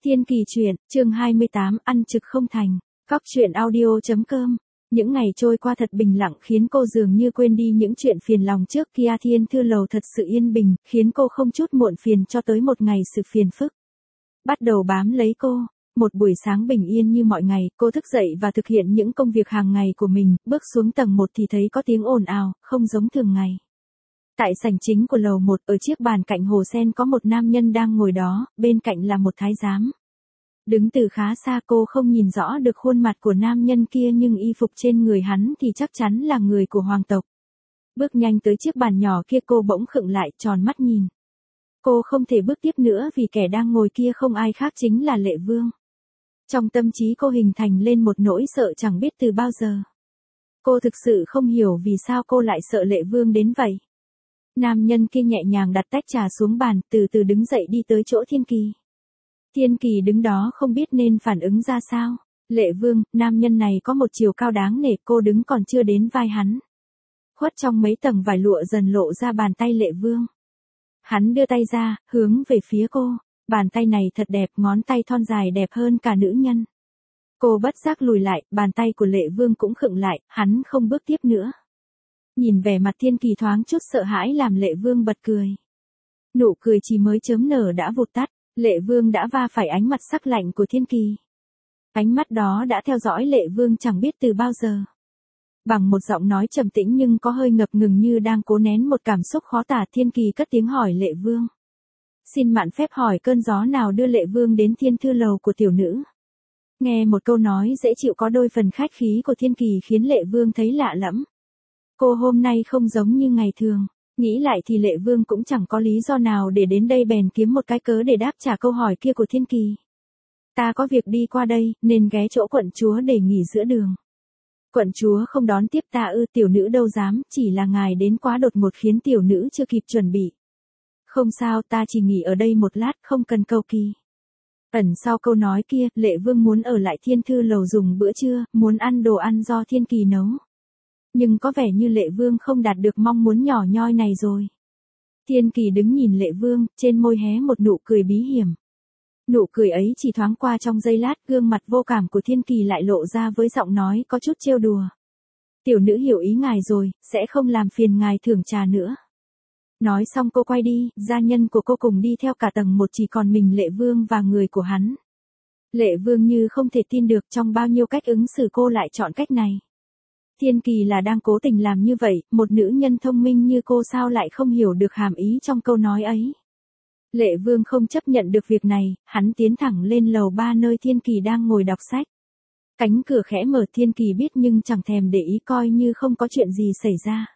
Thiên Kỳ truyện, chương 28, ăn trực không thành. Cóc truyện audio.com. Những ngày trôi qua thật bình lặng khiến cô dường như quên đi những chuyện phiền lòng trước kia. Thiên Thư Lầu thật sự yên bình, khiến cô không chút muộn phiền cho tới một ngày sự phiền phức bắt đầu bám lấy cô. Một buổi sáng bình yên như mọi ngày, cô thức dậy và thực hiện những công việc hàng ngày của mình, bước xuống tầng 1 thì thấy có tiếng ồn ào, không giống thường ngày. Tại sảnh chính của lầu 1, ở chiếc bàn cạnh hồ sen có một nam nhân đang ngồi đó, bên cạnh là một thái giám. Đứng từ khá xa cô không nhìn rõ được khuôn mặt của nam nhân kia nhưng y phục trên người hắn thì chắc chắn là người của hoàng tộc. Bước nhanh tới chiếc bàn nhỏ kia cô bỗng khựng lại, tròn mắt nhìn. Cô không thể bước tiếp nữa vì kẻ đang ngồi kia không ai khác chính là Lệ Vương. Trong tâm trí cô hình thành lên một nỗi sợ chẳng biết từ bao giờ. Cô thực sự không hiểu vì sao cô lại sợ Lệ Vương đến vậy. Nam nhân kia nhẹ nhàng đặt tách trà xuống bàn, từ từ đứng dậy đi tới chỗ Thiên Kỳ. Thiên Kỳ đứng đó không biết nên phản ứng ra sao. Lệ Vương, nam nhân này có một chiều cao đáng nể, cô đứng còn chưa đến vai hắn. Khuất trong mấy tầng vải lụa dần lộ ra bàn tay Lệ Vương. Hắn đưa tay ra, hướng về phía cô. Bàn tay này thật đẹp, ngón tay thon dài đẹp hơn cả nữ nhân. Cô bất giác lùi lại, bàn tay của Lệ Vương cũng khựng lại, hắn không bước tiếp nữa. Nhìn vẻ mặt Thiên Kỳ thoáng chút sợ hãi làm Lệ Vương bật cười. Nụ cười chỉ mới chớm nở đã vụt tắt, Lệ Vương đã va phải ánh mặt sắc lạnh của Thiên Kỳ. Ánh mắt đó đã theo dõi Lệ Vương chẳng biết từ bao giờ. Bằng một giọng nói trầm tĩnh nhưng có hơi ngập ngừng như đang cố nén một cảm xúc khó tả, Thiên Kỳ cất tiếng hỏi Lệ Vương. Xin mạn phép hỏi cơn gió nào đưa Lệ Vương đến Thiên Thư Lầu của tiểu nữ? Nghe một câu nói dễ chịu có đôi phần khách khí của Thiên Kỳ khiến Lệ Vương thấy lạ lẫm. Cô hôm nay không giống như ngày thường. Nghĩ lại thì Lệ Vương cũng chẳng có lý do nào để đến đây, bèn kiếm một cái cớ để đáp trả câu hỏi kia của Thiên Kỳ. Ta có việc đi qua đây, nên ghé chỗ quận chúa để nghỉ giữa đường. Quận chúa không đón tiếp ta ư? Tiểu nữ đâu dám, chỉ là ngài đến quá đột ngột khiến tiểu nữ chưa kịp chuẩn bị. Không sao, ta chỉ nghỉ ở đây một lát, không cần cầu kỳ. Ẩn sau câu nói kia, Lệ Vương muốn ở lại Thiên Thư Lầu dùng bữa trưa, muốn ăn đồ ăn do Thiên Kỳ nấu. Nhưng có vẻ như Lệ Vương không đạt được mong muốn nhỏ nhoi này rồi. Thiên Kỳ đứng nhìn Lệ Vương, trên môi hé một nụ cười bí hiểm. Nụ cười ấy chỉ thoáng qua trong giây lát, gương mặt vô cảm của Thiên Kỳ lại lộ ra với giọng nói có chút trêu đùa. Tiểu nữ hiểu ý ngài rồi, sẽ không làm phiền ngài thưởng trà nữa. Nói xong cô quay đi, gia nhân của cô cùng đi theo cả tầng 1, chỉ còn mình Lệ Vương và người của hắn. Lệ Vương như không thể tin được trong bao nhiêu cách ứng xử cô lại chọn cách này. Thiên Kỳ là đang cố tình làm như vậy, một nữ nhân thông minh như cô sao lại không hiểu được hàm ý trong câu nói ấy. Lệ Vương không chấp nhận được việc này, hắn tiến thẳng lên lầu 3 nơi Thiên Kỳ đang ngồi đọc sách. Cánh cửa khẽ mở, Thiên Kỳ biết nhưng chẳng thèm để ý, coi như không có chuyện gì xảy ra.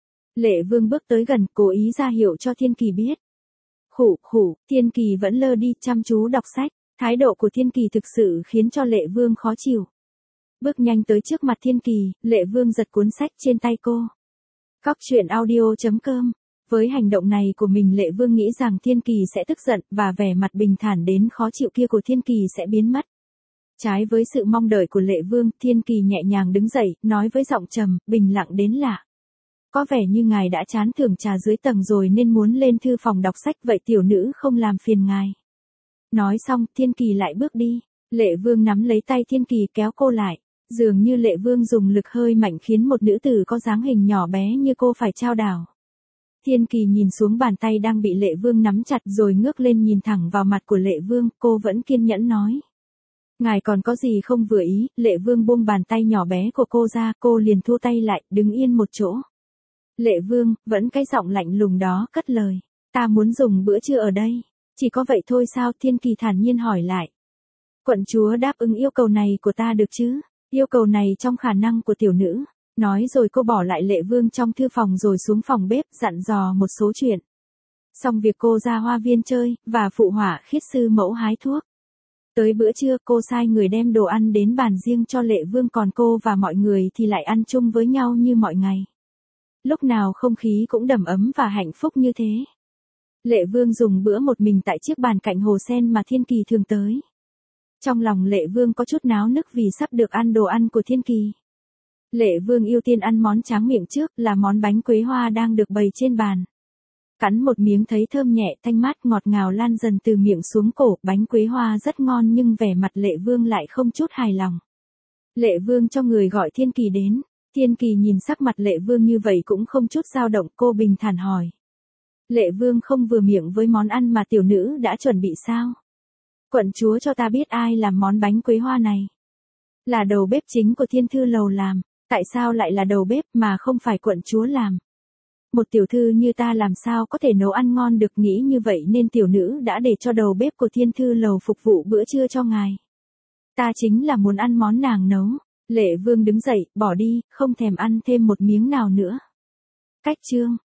Lệ Vương bước tới gần, cố ý ra hiệu cho Thiên Kỳ biết. Khụ khụ, Thiên Kỳ vẫn lơ đi, chăm chú đọc sách. Thái độ của Thiên Kỳ thực sự khiến cho Lệ Vương khó chịu. Bước nhanh tới trước mặt Thiên Kỳ, Lệ Vương giật cuốn sách trên tay cô. Cóc truyện audio.com. Với hành động này của mình, Lệ Vương nghĩ rằng Thiên Kỳ sẽ tức giận, và vẻ mặt bình thản đến khó chịu kia của Thiên Kỳ sẽ biến mất. Trái với sự mong đợi của Lệ Vương, Thiên Kỳ nhẹ nhàng đứng dậy, nói với giọng trầm, bình lặng đến lạ. Có vẻ như ngài đã chán thưởng trà dưới tầng rồi nên muốn lên thư phòng đọc sách, vậy tiểu nữ không làm phiền ngài. Nói xong, Thiên Kỳ lại bước đi. Lệ Vương nắm lấy tay Thiên Kỳ kéo cô lại. Dường như Lệ Vương dùng lực hơi mạnh khiến một nữ tử có dáng hình nhỏ bé như cô phải chao đảo. Thiên Kỳ nhìn xuống bàn tay đang bị Lệ Vương nắm chặt rồi ngước lên nhìn thẳng vào mặt của Lệ Vương, cô vẫn kiên nhẫn nói. Ngài còn có gì không vừa ý? Lệ Vương buông bàn tay nhỏ bé của cô ra, cô liền thu tay lại, đứng yên một chỗ. Lệ Vương, vẫn cái giọng lạnh lùng đó, cất lời. Ta muốn dùng bữa trưa ở đây. Chỉ có vậy thôi sao? Thiên Kỳ thản nhiên hỏi lại. Quận chúa đáp ứng yêu cầu này của ta được chứ? Yêu cầu này trong khả năng của tiểu nữ. Nói rồi cô bỏ lại Lệ Vương trong thư phòng rồi xuống phòng bếp, dặn dò một số chuyện. Xong việc cô ra hoa viên chơi, và phụ họa khiết sư mẫu hái thuốc. Tới bữa trưa cô sai người đem đồ ăn đến bàn riêng cho Lệ Vương, còn cô và mọi người thì lại ăn chung với nhau như mọi ngày. Lúc nào không khí cũng đầm ấm và hạnh phúc như thế. Lệ Vương dùng bữa một mình tại chiếc bàn cạnh hồ sen mà Thiên Kỳ thường tới. Trong lòng Lệ Vương có chút náo nức vì sắp được ăn đồ ăn của Thiên Kỳ. Lệ Vương ưu tiên ăn món tráng miệng trước, là món bánh quế hoa đang được bày trên bàn. Cắn một miếng thấy thơm nhẹ thanh mát ngọt ngào lan dần từ miệng xuống cổ, bánh quế hoa rất ngon nhưng vẻ mặt Lệ Vương lại không chút hài lòng. Lệ Vương cho người gọi Thiên Kỳ đến. Thiên Kỳ nhìn sắc mặt Lệ Vương như vậy cũng không chút dao động, cô bình thản hỏi. Lệ Vương không vừa miệng với món ăn mà tiểu nữ đã chuẩn bị sao? Quận chúa cho ta biết ai làm món bánh quế hoa này. Là đầu bếp chính của Thiên Thư Lầu làm. Tại sao lại là đầu bếp mà không phải quận chúa làm? Một tiểu thư như ta làm sao có thể nấu ăn ngon được, nghĩ như vậy nên tiểu nữ đã để cho đầu bếp của Thiên Thư Lầu phục vụ bữa trưa cho ngài. Ta chính là muốn ăn món nàng nấu. Lệ Vương đứng dậy, bỏ đi, không thèm ăn thêm một miếng nào nữa. Cách chương